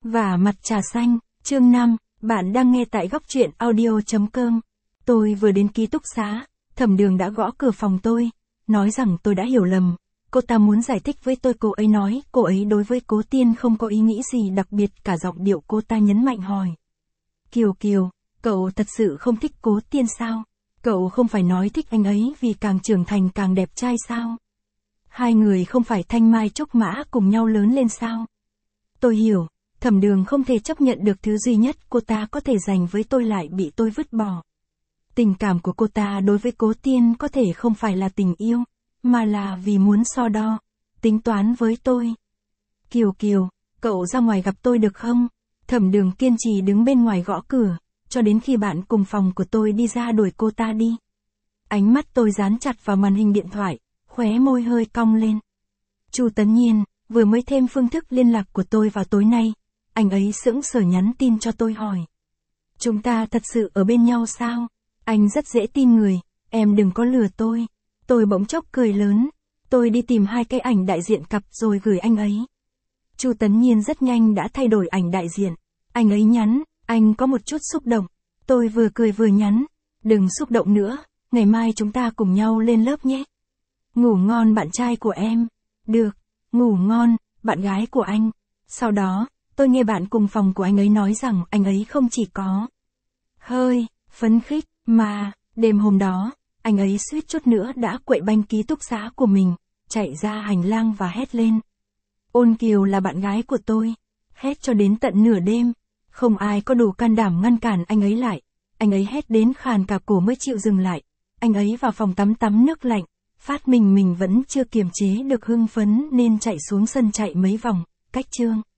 Và mặt trà xanh, chương 5, bạn đang nghe tại góc truyện audio.com. Tôi vừa đến ký túc xá, Thẩm Đường đã gõ cửa phòng tôi, nói rằng tôi đã hiểu lầm. Cô ta muốn giải thích với tôi, cô ấy nói cô ấy đối với Cố Tiên không có ý nghĩ gì đặc biệt, cả giọng điệu cô ta nhấn mạnh hỏi. Kiều Kiều, cậu thật sự không thích Cố Tiên sao? Cậu không phải nói thích anh ấy vì càng trưởng thành càng đẹp trai sao? Hai người không phải thanh mai trúc mã cùng nhau lớn lên sao? Tôi hiểu, Thẩm Đường không thể chấp nhận được thứ duy nhất cô ta có thể dành với tôi lại bị tôi vứt bỏ. Tình cảm của cô ta đối với Cố Tiên có thể không phải là tình yêu, mà là vì muốn so đo, tính toán với tôi. Kiều Kiều, cậu ra ngoài gặp tôi được không? Thẩm Đường kiên trì đứng bên ngoài gõ cửa, cho đến khi bạn cùng phòng của tôi đi ra đuổi cô ta đi. Ánh mắt tôi dán chặt vào màn hình điện thoại, khóe môi hơi cong lên. Chu Tấn Nhiên vừa mới thêm phương thức liên lạc của tôi vào tối nay, anh ấy sững sờ nhắn tin cho tôi hỏi. Chúng ta thật sự ở bên nhau sao? Anh rất dễ tin người, em đừng có lừa tôi. Tôi bỗng chốc cười lớn, tôi đi tìm 2 cái ảnh đại diện cặp rồi gửi anh ấy. Chu Tấn Nhiên rất nhanh đã thay đổi ảnh đại diện, anh ấy nhắn, anh có một chút xúc động. Tôi vừa cười vừa nhắn, đừng xúc động nữa, ngày mai chúng ta cùng nhau lên lớp nhé. Ngủ ngon bạn trai của em. Được, ngủ ngon, bạn gái của anh. Sau đó, tôi nghe bạn cùng phòng của anh ấy nói rằng anh ấy không chỉ có hơi phấn khích, mà đêm hôm đó, anh ấy suýt chút nữa đã quậy banh ký túc xá của mình, chạy ra hành lang và hét lên. Ôn Kiều là bạn gái của tôi. Hét cho đến tận nửa đêm, không ai có đủ can đảm ngăn cản anh ấy lại. Anh ấy hét đến khàn cả cổ mới chịu dừng lại. Anh ấy vào phòng tắm nước lạnh, phát mình vẫn chưa kiềm chế được hưng phấn nên chạy xuống sân chạy mấy vòng, cách chương.